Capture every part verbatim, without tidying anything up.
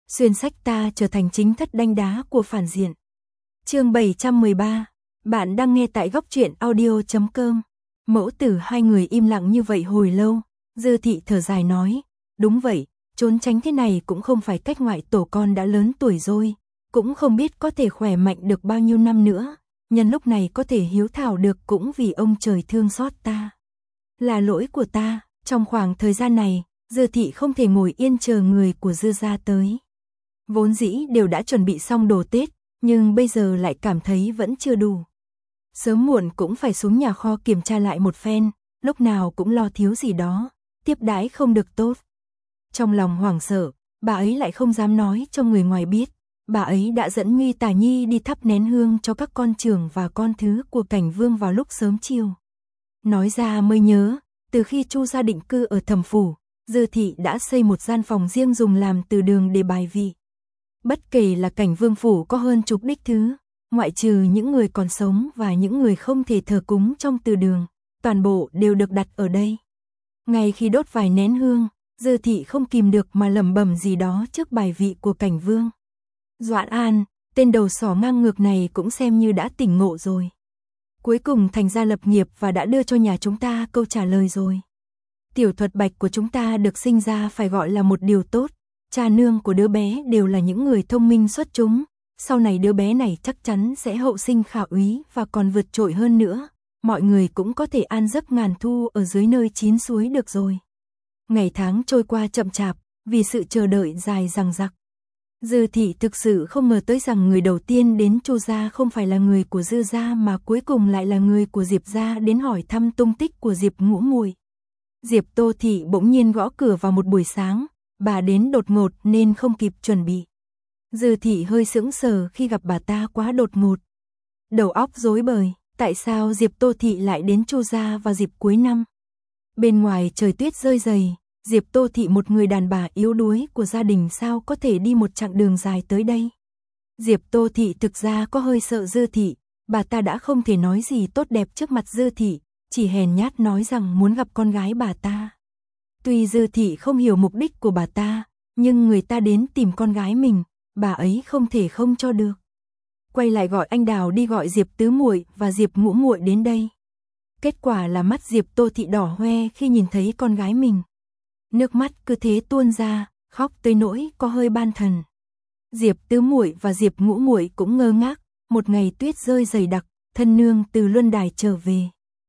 xuyên sách ta trở thành chính thất đanh đá của phản diện. Chương bảy trăm mười ba, bạn đang nghe tại góc truyện audio chấm com. Mẫu tử hai người im lặng như vậy hồi lâu, Dư Thị thở dài nói, đúng vậy, trốn tránh thế này cũng không phải cách, ngoại tổ con đã lớn tuổi rồi, cũng không biết có thể khỏe mạnh được bao nhiêu năm nữa, nhân lúc này có thể hiếu thảo được cũng vì ông trời thương xót ta. Là lỗi của ta, trong khoảng thời gian này, Dư Thị không thể ngồi yên chờ người của Dư gia tới. Vốn dĩ đều đã chuẩn bị xong đồ Tết, nhưng bây giờ lại cảm thấy vẫn chưa đủ. Sớm muộn cũng phải xuống nhà kho kiểm tra lại một phen, lúc nào cũng lo thiếu gì đó, tiếp đãi không được tốt. Trong lòng hoảng sợ, bà ấy lại không dám nói cho người ngoài biết, bà ấy đã dẫn Nghi Tả Nhi đi thắp nén hương cho các con trưởng và con thứ của Cảnh Vương vào lúc sớm chiều. Nói ra mới nhớ, từ khi Chu gia định cư ở Thẩm phủ, Dư Thị đã xây một gian phòng riêng dùng làm từ đường để bài vị. Bất kể là Cảnh Vương phủ có hơn chục đích thứ, ngoại trừ những người còn sống và những người không thể thờ cúng trong từ đường, toàn bộ đều được đặt ở đây. Ngay khi đốt vài nén hương, Dư Thị không kìm được mà lẩm bẩm gì đó trước bài vị của Cảnh Vương. Doãn An, tên đầu sỏ ngang ngược này cũng xem như đã tỉnh ngộ rồi. Cuối cùng thành ra lập nghiệp và đã đưa cho nhà chúng ta câu trả lời rồi. Tiểu Thuật Bạch của chúng ta được sinh ra phải gọi là một điều tốt, cha nương của đứa bé đều là những người thông minh xuất chúng, sau này đứa bé này chắc chắn sẽ hậu sinh khả úy và còn vượt trội hơn nữa, mọi người cũng có thể an giấc ngàn thu ở dưới nơi chín suối được rồi. Ngày tháng trôi qua chậm chạp, vì sự chờ đợi dài dằng dặc. Dư Thị thực sự không ngờ tới rằng người đầu tiên đến Chu gia không phải là người của Dư gia mà cuối cùng lại là người của Diệp gia đến hỏi thăm tung tích của Diệp Ngũ Muội. Diệp Tô Thị bỗng nhiên gõ cửa vào một buổi sáng, bà đến đột ngột nên không kịp chuẩn bị. Dư Thị hơi sững sờ khi gặp bà ta quá đột ngột. Đầu óc rối bời, tại sao Diệp Tô Thị lại đến Chu gia vào dịp cuối năm? Bên ngoài trời tuyết rơi dày, Diệp Tô Thị một người đàn bà yếu đuối của gia đình sao có thể đi một chặng đường dài tới đây? Diệp Tô Thị thực ra có hơi sợ Dư Thị, bà ta đã không thể nói gì tốt đẹp trước mặt Dư Thị, chỉ hèn nhát nói rằng muốn gặp con gái bà ta. Tuy Dư Thị không hiểu mục đích của bà ta, nhưng người ta đến tìm con gái mình, bà ấy không thể không cho được. Quay lại gọi anh Đào đi gọi Diệp Tứ Muội và Diệp Ngũ Muội đến đây. Kết quả là mắt Diệp Tô Thị đỏ hoe khi nhìn thấy con gái mình. Nước mắt cứ thế tuôn ra, khóc tới nỗi có hơi ban thần. Diệp Tứ Muội và Diệp Ngũ Muội cũng ngơ ngác, một ngày tuyết rơi dày đặc, thân nương từ Luân Đài trở về.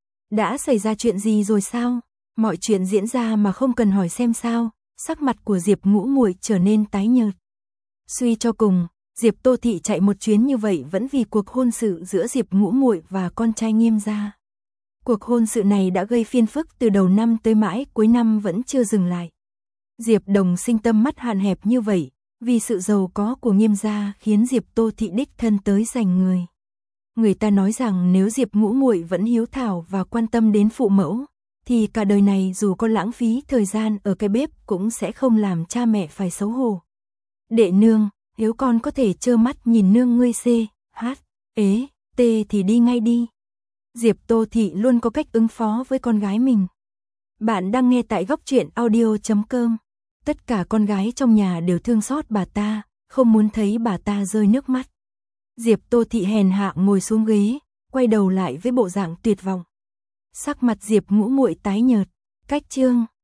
Đã xảy ra chuyện gì rồi sao? Mọi chuyện diễn ra mà không cần hỏi xem sao, sắc mặt của Diệp Ngũ Muội trở nên tái nhợt. Suy cho cùng, Diệp Tô Thị chạy một chuyến như vậy vẫn vì cuộc hôn sự giữa Diệp Ngũ Muội và con trai Nghiêm gia. Cuộc hôn sự này đã gây phiền phức từ đầu năm tới mãi cuối năm vẫn chưa dừng lại. Diệp Đồng Sinh tâm mắt hạn hẹp như vậy, vì sự giàu có của Nghiêm gia khiến Diệp Tô Thị đích thân tới giành người. Người ta nói rằng nếu Diệp Ngũ Muội vẫn hiếu thảo và quan tâm đến phụ mẫu, thì cả đời này dù có lãng phí thời gian ở cái bếp cũng sẽ không làm cha mẹ phải xấu hổ. Đệ nương, nếu con có thể trơ mắt nhìn nương ngươi xê, hát, ế, tê thì đi ngay đi. Diệp Tô Thị luôn có cách ứng phó với con gái mình. Bạn đang nghe tại góc truyện audio chấm com. Tất cả con gái trong nhà đều thương xót bà ta, không muốn thấy bà ta rơi nước mắt. Diệp Tô Thị hèn hạ ngồi xuống ghế, quay đầu lại với bộ dạng tuyệt vọng. Sắc mặt Diệp Ngũ Muội tái nhợt, cách chương